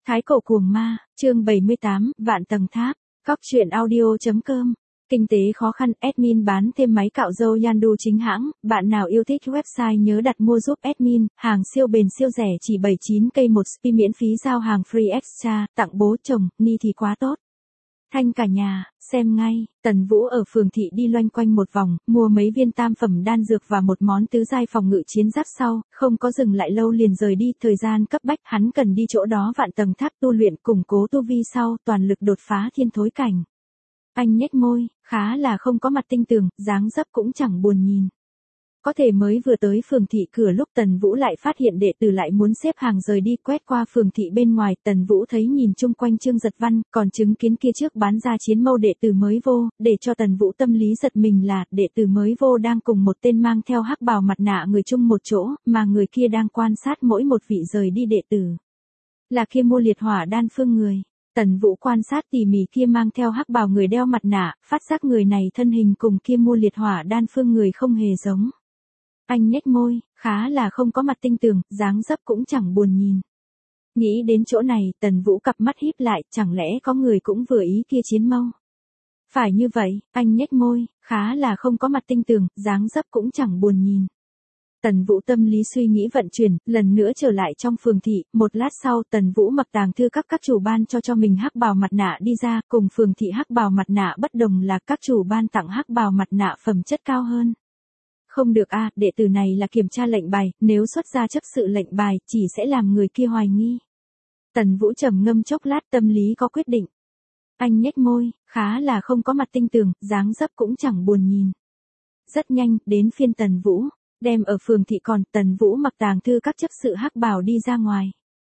Thái cổ cuồng ma, chương 78, vạn tầng tháp, góc truyện audio.com. Kinh tế khó khăn, admin bán thêm máy cạo râu Yandu chính hãng, bạn nào yêu thích website nhớ đặt mua giúp admin, hàng siêu bền siêu rẻ chỉ 79k một spi miễn phí giao hàng free extra, tặng bố chồng, ni thì quá tốt. Thanh cả nhà, xem ngay, Tần Vũ ở phường thị đi loanh quanh một vòng, mua mấy viên tam phẩm đan dược và một món tứ giai phòng ngự chiến giáp sau, không có dừng lại lâu liền rời đi, thời gian cấp bách hắn cần đi chỗ đó vạn tầng tháp tu luyện củng cố tu vi sau, toàn lực đột phá thiên thối cảnh. Anh nhếch môi, khá là không có mặt tinh tường, dáng dấp cũng chẳng buồn nhìn. Có thể mới vừa tới phường thị cửa lúc Tần Vũ lại phát hiện đệ tử lại muốn xếp hàng rời đi, quét qua phường thị bên ngoài, Tần Vũ thấy nhìn chung quanh Trương Giật Văn, còn chứng kiến kia trước bán ra chiến mâu đệ tử mới vô, để cho Tần Vũ tâm lý giật mình là, đệ tử mới vô đang cùng một tên mang theo hắc bào mặt nạ người chung một chỗ, mà người kia đang quan sát mỗi một vị rời đi đệ tử. Là kia mua liệt hỏa đan phương người. Tần Vũ quan sát tỉ mỉ kia mang theo hắc bào người đeo mặt nạ, phát giác người này thân hình cùng kia mua liệt hỏa đan phương người không hề giống. Anh nhếch môi, khá là không có mặt tinh tường, dáng dấp cũng chẳng buồn nhìn. Nghĩ đến chỗ này, Tần Vũ cặp mắt híp lại, chẳng lẽ có người cũng vừa ý kia chiến mâu. Phải như vậy, anh nhếch môi, khá là không có mặt tinh tường, dáng dấp cũng chẳng buồn nhìn. Tần Vũ tâm lý suy nghĩ vận chuyển, lần nữa trở lại trong phường thị, một lát sau Tần Vũ mặc tàng thư các chủ ban cho mình hắc bào mặt nạ đi ra, cùng phường thị hắc bào mặt nạ bất đồng là các chủ ban tặng hắc bào mặt nạ phẩm chất cao hơn. Không được a, đệ tử này là kiểm tra lệnh bài, nếu xuất ra chấp sự lệnh bài, chỉ sẽ làm người kia hoài nghi. Tần Vũ trầm ngâm chốc lát tâm lý có quyết định. Anh nhếch môi, khá là không có mặt tinh tường, dáng dấp cũng chẳng buồn nhìn. Rất nhanh, đến phiên Tần Vũ, đem ở phường thị còn, Tần Vũ mặc tàng thư các chấp sự hắc bào đi ra ngoài.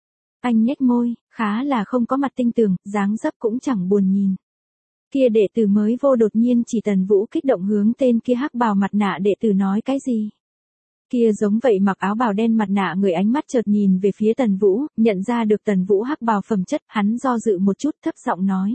Anh nhếch môi, khá là không có mặt tinh tường, dáng dấp cũng chẳng buồn nhìn. Kia đệ tử mới vô đột nhiên chỉ Tần Vũ kích động hướng tên kia hắc bào mặt nạ đệ tử nói cái gì. Kia giống vậy mặc áo bào đen mặt nạ người ánh mắt chợt nhìn về phía Tần Vũ, nhận ra được Tần Vũ hắc bào phẩm chất, hắn do dự một chút thấp giọng nói.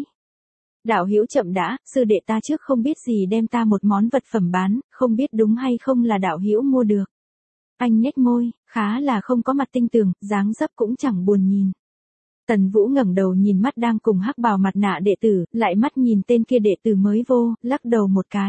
Đạo hữu chậm đã, sư đệ ta trước không biết gì đem ta một món vật phẩm bán, không biết đúng hay không là đạo hữu mua được. Anh nhếch môi, khá là không có mặt tinh tường, dáng dấp cũng chẳng buồn nhìn. Tần Vũ ngẩng đầu nhìn mắt đang cùng hắc bào mặt nạ đệ tử, lại mắt nhìn tên kia đệ tử mới vô, lắc đầu một cái.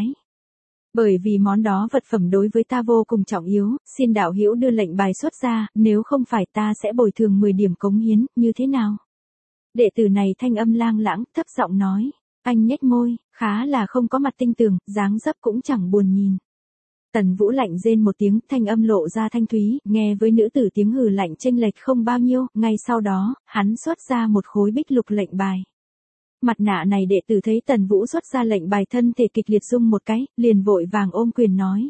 Bởi vì món đó vật phẩm đối với ta vô cùng trọng yếu, xin đạo hữu đưa lệnh bài xuất ra, nếu không phải ta sẽ bồi thường 10 điểm cống hiến, như thế nào? Đệ tử này thanh âm lang lãng, thấp giọng nói. Anh nhếch môi, khá là không có mặt tinh tường, dáng dấp cũng chẳng buồn nhìn. Tần Vũ lạnh rên một tiếng, thanh âm lộ ra thanh thúy, nghe với nữ tử tiếng hừ lạnh chênh lệch không bao nhiêu, ngay sau đó, hắn xuất ra một khối bích lục lệnh bài. Mặt nạ này đệ tử thấy Tần Vũ xuất ra lệnh bài thân thể kịch liệt rung một cái, liền vội vàng ôm quyền nói.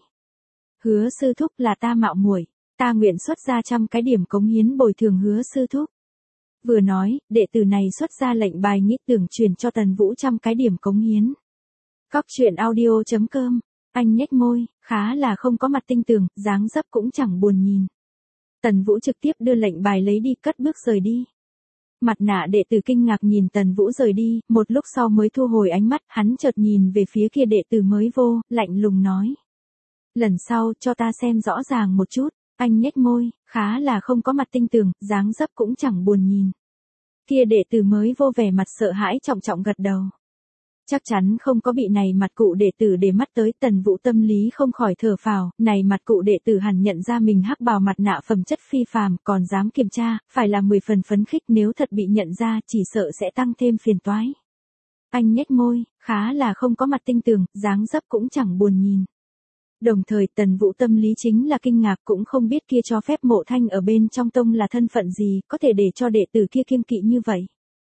Hứa sư thúc là ta mạo muội, ta nguyện xuất ra 100 cái điểm cống hiến bồi thường hứa sư thúc. Vừa nói, đệ tử này xuất ra lệnh bài nghĩ tưởng truyền cho Tần Vũ 100 cái điểm cống hiến. Góc truyện audio.com. Anh nhếch môi, khá là không có mặt tinh tường, dáng dấp cũng chẳng buồn nhìn. Tần Vũ trực tiếp đưa lệnh bài lấy đi, cất bước rời đi. Mặt nạ đệ tử kinh ngạc nhìn Tần Vũ rời đi, một lúc sau mới thu hồi ánh mắt, hắn chợt nhìn về phía kia đệ tử mới vô, lạnh lùng nói. Lần sau cho ta xem rõ ràng một chút. Anh nhếch môi, khá là không có mặt tinh tường, dáng dấp cũng chẳng buồn nhìn. Kia đệ tử mới vô vẻ mặt sợ hãi trọng trọng gật đầu. Chắc chắn không có bị này mặt cụ đệ tử để mắt tới, Tần Vũ tâm lý không khỏi thở phào, này mặt cụ đệ tử hẳn nhận ra mình hắc bào mặt nạ phẩm chất phi phàm, còn dám kiểm tra, phải là 10 phần phấn khích, nếu thật bị nhận ra, chỉ sợ sẽ tăng thêm phiền toái. Anh nhếch môi, khá là không có mặt tinh tường, dáng dấp cũng chẳng buồn nhìn. Đồng thời Tần Vũ tâm lý chính là kinh ngạc, cũng không biết kia cho phép Mộ Thanh ở bên trong tông là thân phận gì, có thể để cho đệ tử kia kiêng kỵ như vậy.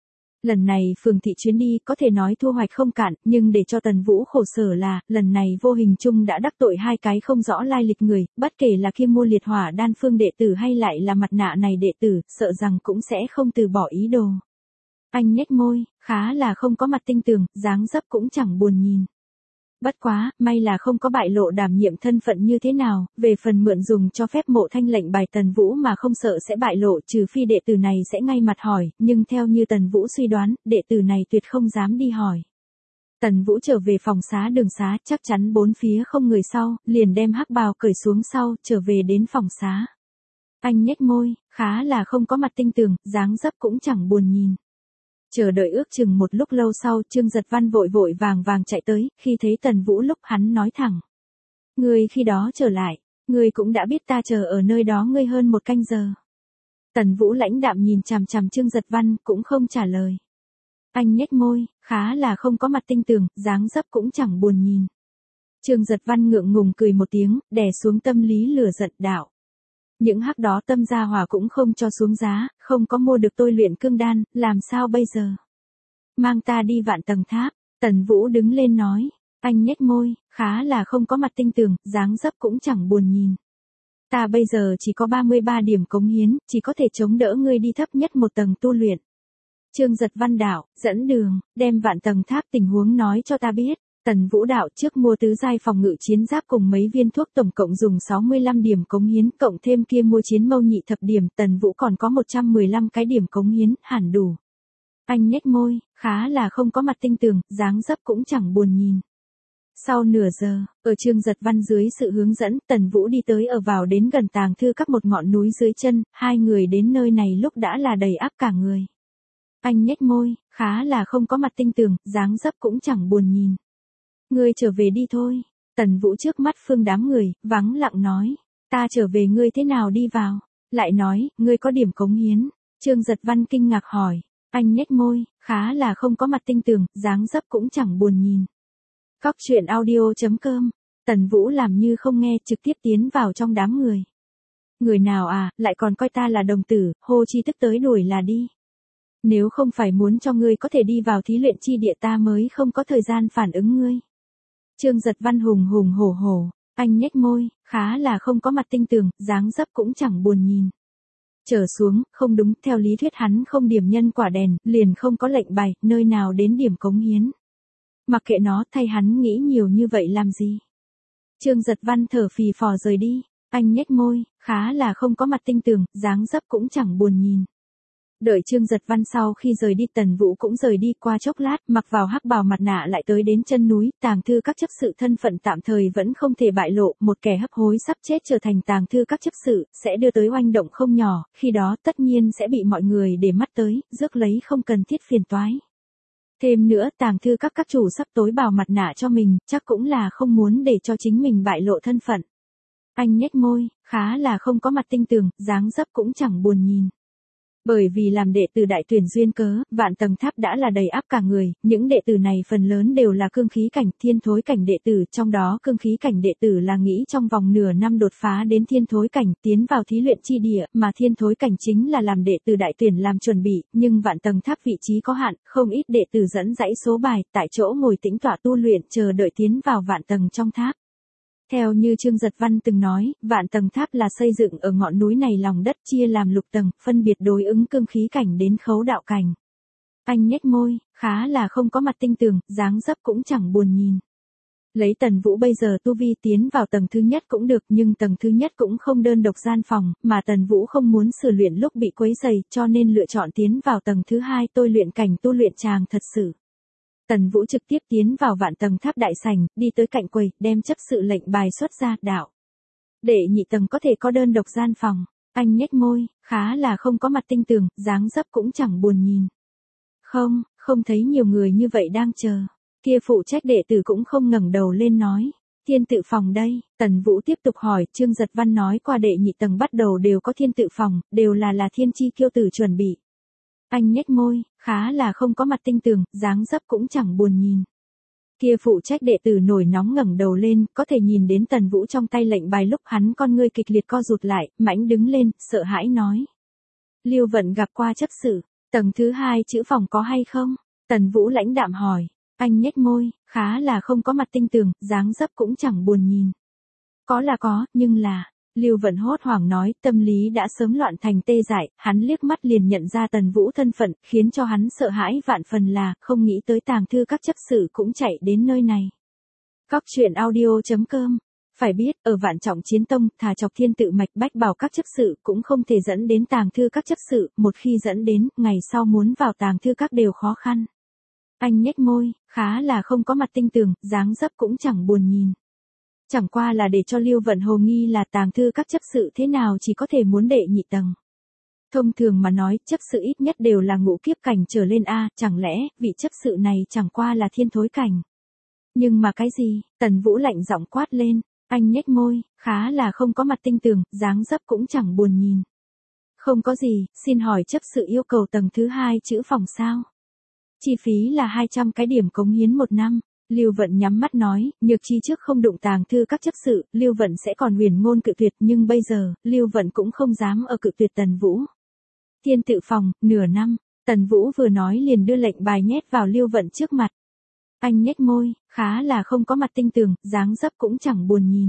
Lần này phường thị chuyến đi có thể nói thu hoạch không cạn, nhưng để cho Tần Vũ khổ sở là, lần này vô hình chung đã đắc tội 2 cái không rõ lai lịch người, bất kể là kia mua liệt hỏa đan phương đệ tử hay lại là mặt nạ này đệ tử, sợ rằng cũng sẽ không từ bỏ ý đồ. Anh nhếch môi, khá là không có mặt tinh tường, dáng dấp cũng chẳng buồn nhìn. Bất quá, may là không có bại lộ đảm nhiệm thân phận như thế nào, về phần mượn dùng cho phép Mộ Thanh lệnh bài Tần Vũ mà không sợ sẽ bại lộ, trừ phi đệ tử này sẽ ngay mặt hỏi, nhưng theo như Tần Vũ suy đoán, đệ tử này tuyệt không dám đi hỏi. Tần Vũ trở về phòng xá đường xá, chắc chắn bốn phía không người sau, liền đem hắc bào cởi xuống sau, trở về đến phòng xá. Anh nhếch môi, khá là không có mặt tinh tường, dáng dấp cũng chẳng buồn nhìn. Chờ đợi ước chừng một lúc lâu sau, Trương Giật Văn vội vội vàng vàng chạy tới, khi thấy Tần Vũ lúc hắn nói thẳng. Ngươi khi đó trở lại, ngươi cũng đã biết ta chờ ở nơi đó ngươi hơn 1 canh giờ. Tần Vũ lãnh đạm nhìn chằm chằm Trương Giật Văn, cũng không trả lời. Anh nhếch môi, khá là không có mặt tinh tường, dáng dấp cũng chẳng buồn nhìn. Trương Giật Văn ngượng ngùng cười một tiếng, đè xuống tâm lý lửa giận đạo. Những hắc đó tâm gia hỏa cũng không cho xuống giá, không có mua được tôi luyện cương đan, làm sao bây giờ? Mang ta đi Vạn Tầng Tháp. Tần Vũ đứng lên nói. Anh nhếch môi, khá là không có mặt tinh tường, dáng dấp cũng chẳng buồn nhìn. Ta bây giờ chỉ có 33 điểm cống hiến, chỉ có thể chống đỡ ngươi đi thấp nhất 1 tầng tu luyện. Trương Giật Văn đạo, dẫn đường, đem Vạn Tầng Tháp tình huống nói cho ta biết. Tần Vũ đạo trước mua tứ giai phòng ngự chiến giáp cùng mấy viên thuốc tổng cộng dùng 65 điểm cống hiến, cộng thêm kia mua chiến mâu nhị thập điểm, Tần Vũ còn có 115 cái điểm cống hiến, hẳn đủ. Anh nhếch môi, khá là không có mặt tinh tường, dáng dấp cũng chẳng buồn nhìn. Sau nửa giờ, ở Trương Giật Văn dưới sự hướng dẫn, Tần Vũ đi tới ở vào đến gần tàng thư các một ngọn núi dưới chân, hai người đến nơi này lúc đã là đầy áp cả người. Anh nhếch môi, khá là không có mặt tinh tường, dáng dấp cũng chẳng buồn nhìn. Ngươi trở về đi thôi. Tần Vũ trước mắt phương đám người, vắng lặng nói. Ta trở về ngươi thế nào đi vào? Lại nói, ngươi có điểm cống hiến. Trương Giật Văn kinh ngạc hỏi. Anh nhếch môi, khá là không có mặt tinh tường, dáng dấp cũng chẳng buồn nhìn. Cóc truyện audio.com. Tần Vũ làm như không nghe, trực tiếp tiến vào trong đám người. Người nào à, lại còn coi ta là đồng tử, hô chi tức tới đuổi là đi. Nếu không phải muốn cho ngươi có thể đi vào thí luyện chi địa ta mới không có thời gian phản ứng ngươi. Trương Giật Văn hùng hùng hổ hổ, anh nhếch môi, khá là không có mặt tinh tường, dáng dấp cũng chẳng buồn nhìn. Trở xuống, không đúng, theo lý thuyết hắn không điểm nhân quả đèn, liền không có lệnh bài, nơi nào đến điểm cống hiến. Mặc kệ nó, thay hắn nghĩ nhiều như vậy làm gì. Trương Giật Văn thở phì phò rời đi, anh nhếch môi, khá là không có mặt tinh tường, dáng dấp cũng chẳng buồn nhìn. Đợi Trương Giật Văn sau khi rời đi, Tần Vũ cũng rời đi, qua chốc lát, mặc vào hắc bào mặt nạ lại tới đến chân núi, tàng thư các chấp sự thân phận tạm thời vẫn không thể bại lộ, một kẻ hấp hối sắp chết trở thành tàng thư các chấp sự, sẽ đưa tới oanh động không nhỏ, khi đó tất nhiên sẽ bị mọi người để mắt tới, rước lấy không cần thiết phiền toái. Thêm nữa, tàng thư các chủ sắp tối bào mặt nạ cho mình, chắc cũng là không muốn để cho chính mình bại lộ thân phận. Anh nhếch môi, khá là không có mặt tinh tường, dáng dấp cũng chẳng buồn nhìn. Bởi vì làm đệ tử đại tuyển duyên cớ, Vạn Tầng Tháp đã là đầy áp cả người, những đệ tử này phần lớn đều là cương khí cảnh, thiên thối cảnh đệ tử, trong đó cương khí cảnh đệ tử là nghĩ trong vòng nửa năm đột phá đến thiên thối cảnh, tiến vào thí luyện chi địa, mà thiên thối cảnh chính là làm đệ tử đại tuyển làm chuẩn bị, nhưng Vạn Tầng Tháp vị trí có hạn, không ít đệ tử dẫn dãy số bài, tại chỗ ngồi tĩnh tọa tu luyện chờ đợi tiến vào Vạn Tầng trong tháp. Theo như Trương Giật Văn từng nói, Vạn Tầng Tháp là xây dựng ở ngọn núi này lòng đất chia làm lục tầng, phân biệt đối ứng cương khí cảnh đến khấu đạo cảnh. Anh nhếch môi, khá là không có mặt tinh tường, dáng dấp cũng chẳng buồn nhìn. Lấy Tần Vũ bây giờ tu vi tiến vào tầng thứ nhất cũng được, nhưng tầng thứ nhất cũng không đơn độc gian phòng, mà Tần Vũ không muốn sử luyện lúc bị quấy rầy, cho nên lựa chọn tiến vào tầng thứ hai tôi luyện cảnh tu luyện tràng thật sự. Tần Vũ trực tiếp tiến vào Vạn Tầng Tháp đại sảnh, đi tới cạnh quầy, đem chấp sự lệnh bài xuất ra, đạo. Đệ nhị tầng có thể có đơn độc gian phòng. Anh nhếch môi, khá là không có mặt tinh tường, dáng dấp cũng chẳng buồn nhìn. Không thấy nhiều người như vậy đang chờ. Kia phụ trách đệ tử cũng không ngẩng đầu lên nói. Thiên tự phòng đây, Tần Vũ tiếp tục hỏi, Trương Giật Văn nói qua đệ nhị tầng bắt đầu đều có thiên tự phòng, đều là thiên chi kiêu tử chuẩn bị. Anh nhếch môi, khá là không có mặt tinh tường, dáng dấp cũng chẳng buồn nhìn. Kia phụ trách đệ tử nổi nóng ngẩng đầu lên, có thể nhìn đến Tần Vũ trong tay lệnh bài lúc hắn con ngươi kịch liệt co rụt lại, mãnh đứng lên, sợ hãi nói. Lưu Vận gặp qua chấp sự, tầng thứ 2 chữ phòng có hay không? Tần Vũ lãnh đạm hỏi, anh nhếch môi, khá là không có mặt tinh tường, dáng dấp cũng chẳng buồn nhìn. Có là có, nhưng là... Lưu Vận hốt hoảng nói, tâm lý đã sớm loạn thành tê dại, hắn liếc mắt liền nhận ra Tần Vũ thân phận, khiến cho hắn sợ hãi vạn phần là, không nghĩ tới tàng thư các chấp sự cũng chạy đến nơi này. Cóc truyện audio.com. Phải biết, ở Vạn Trọng Chiến Tông, thà chọc thiên tự mạch bách bảo các chấp sự cũng không thể dẫn đến tàng thư các chấp sự, một khi dẫn đến, ngày sau muốn vào tàng thư các đều khó khăn. Anh nhếch môi, khá là không có mặt tinh tường, dáng dấp cũng chẳng buồn nhìn. Chẳng qua là để cho Lưu Vận hồ nghi là tàng thư các chấp sự thế nào chỉ có thể muốn đệ nhị tầng. Thông thường mà nói, chấp sự ít nhất đều là ngũ kiếp cảnh trở lên a, chẳng lẽ, vị chấp sự này chẳng qua là thiên thối cảnh. Nhưng mà cái gì, Tần Vũ lạnh giọng quát lên, anh nhếch môi, khá là không có mặt tinh tường, dáng dấp cũng chẳng buồn nhìn. Không có gì, xin hỏi chấp sự yêu cầu tầng thứ 2 chữ phòng sao? Chi phí là 200 cái điểm cống hiến một năm. Lưu Vận nhắm mắt nói, Nhược Chi trước không đụng tàng thư các chấp sự, Lưu Vận sẽ còn huyền ngôn cự tuyệt, nhưng bây giờ, Lưu Vận cũng không dám ở cự tuyệt Tần Vũ. Thiên tự phòng, nửa năm, Tần Vũ vừa nói liền đưa lệnh bài nhét vào Lưu Vận trước mặt. Anh nhếch môi, khá là không có mặt tinh tường, dáng dấp cũng chẳng buồn nhìn.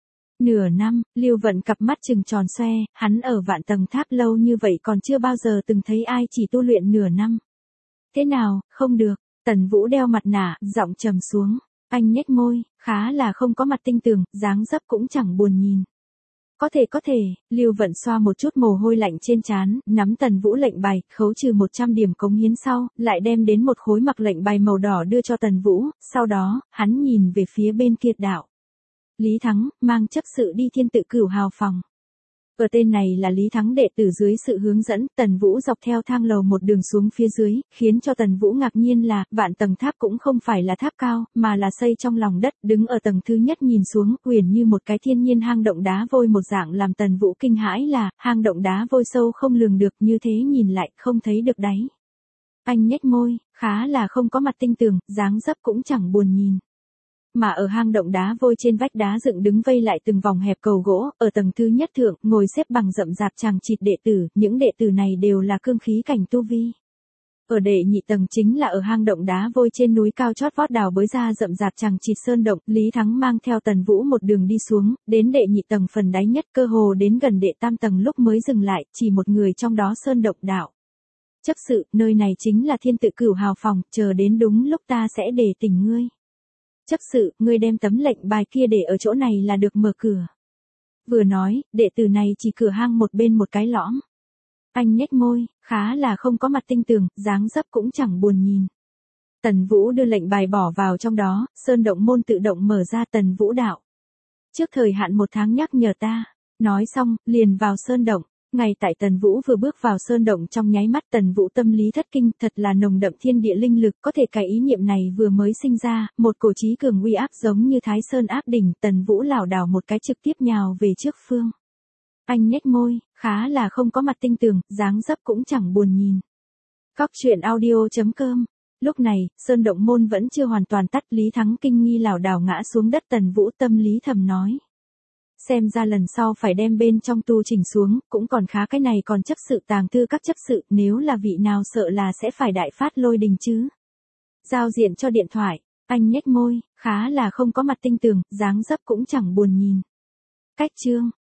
Nửa năm, Lưu Vận cặp mắt trừng tròn xoe, hắn ở Vạn Tầng Tháp lâu như vậy còn chưa bao giờ từng thấy ai chỉ tu luyện nửa năm. Thế nào, không được, Tần Vũ đeo mặt nạ, giọng trầm xuống. Anh nhếch môi, khá là không có mặt tinh tường, dáng dấp cũng chẳng buồn nhìn. Có thể, Lưu Vận xoa một chút mồ hôi lạnh trên trán, nắm Tần Vũ lệnh bài, khấu trừ 100 điểm cống hiến sau, lại đem đến một khối mặc lệnh bài màu đỏ đưa cho Tần Vũ, sau đó, hắn nhìn về phía bên kia đạo. Lý Thắng, mang chấp sự đi Thiên Tự Cửu Hào phòng. Ở tên này là Lý Thắng đệ tử dưới sự hướng dẫn, Tần Vũ dọc theo thang lầu một đường xuống phía dưới, khiến cho Tần Vũ ngạc nhiên là, Vạn Tầng Tháp cũng không phải là tháp cao, mà là xây trong lòng đất, đứng ở tầng thứ nhất nhìn xuống, uyển như một cái thiên nhiên hang động đá vôi một dạng làm Tần Vũ kinh hãi là, hang động đá vôi sâu không lường được, như thế nhìn lại, không thấy được đáy. Anh nhếch môi, khá là không có mặt tinh tường, dáng dấp cũng chẳng buồn nhìn. Mà ở hang động đá vôi trên vách đá dựng đứng vây lại từng vòng hẹp cầu gỗ, ở tầng thứ nhất thượng, ngồi xếp bằng rậm rạp chằng chịt đệ tử, những đệ tử này đều là cương khí cảnh tu vi. Ở đệ nhị tầng chính là ở hang động đá vôi trên núi cao chót vót đào bới ra rậm rạp chằng chịt sơn động, Lý Thắng mang theo Tần Vũ một đường đi xuống, đến đệ nhị tầng phần đáy nhất, cơ hồ đến gần đệ tam tầng lúc mới dừng lại, chỉ một người trong đó sơn động đạo. Chấp sự, nơi này chính là Thiên Tự Cửu Hào phòng, chờ đến đúng lúc ta sẽ để tỉnh ngươi. Chấp sự, ngươi đem tấm lệnh bài kia để ở chỗ này là được, mở cửa. Vừa nói, đệ tử này chỉ cửa hang một bên một cái lõm. Anh nhếch môi, khá là không có mặt tinh tường, dáng dấp cũng chẳng buồn nhìn. Tần Vũ đưa lệnh bài bỏ vào trong đó, sơn động môn tự động mở ra. Tần Vũ đạo. Trước thời hạn 1 tháng nhắc nhở ta. Nói xong, liền vào sơn động. Ngay tại Tần Vũ vừa bước vào sơn động trong nháy mắt, Tần Vũ tâm lý thất kinh, thật là nồng đậm thiên địa linh lực, có thể cái ý niệm này vừa mới sinh ra, một cổ chí cường uy áp giống như Thái Sơn áp đỉnh, Tần Vũ lảo đảo một cái trực tiếp nhào về trước phương. Anh nhếch môi, khá là không có mặt tinh tường, dáng dấp cũng chẳng buồn nhìn. Cóc truyện audio.com. Lúc này, sơn động môn vẫn chưa hoàn toàn tắt, Lý Thắng kinh nghi lảo đảo ngã xuống đất. Tần Vũ tâm lý thầm nói. Xem ra lần sau phải đem bên trong tu chỉnh xuống, cũng còn khá, cái này còn chấp sự tàng thư các chấp sự, nếu là vị nào sợ là sẽ phải đại phát lôi đình chứ. Giao diện cho điện thoại, anh nhếch môi, khá là không có mặt tinh tường, dáng dấp cũng chẳng buồn nhìn. Cách chương.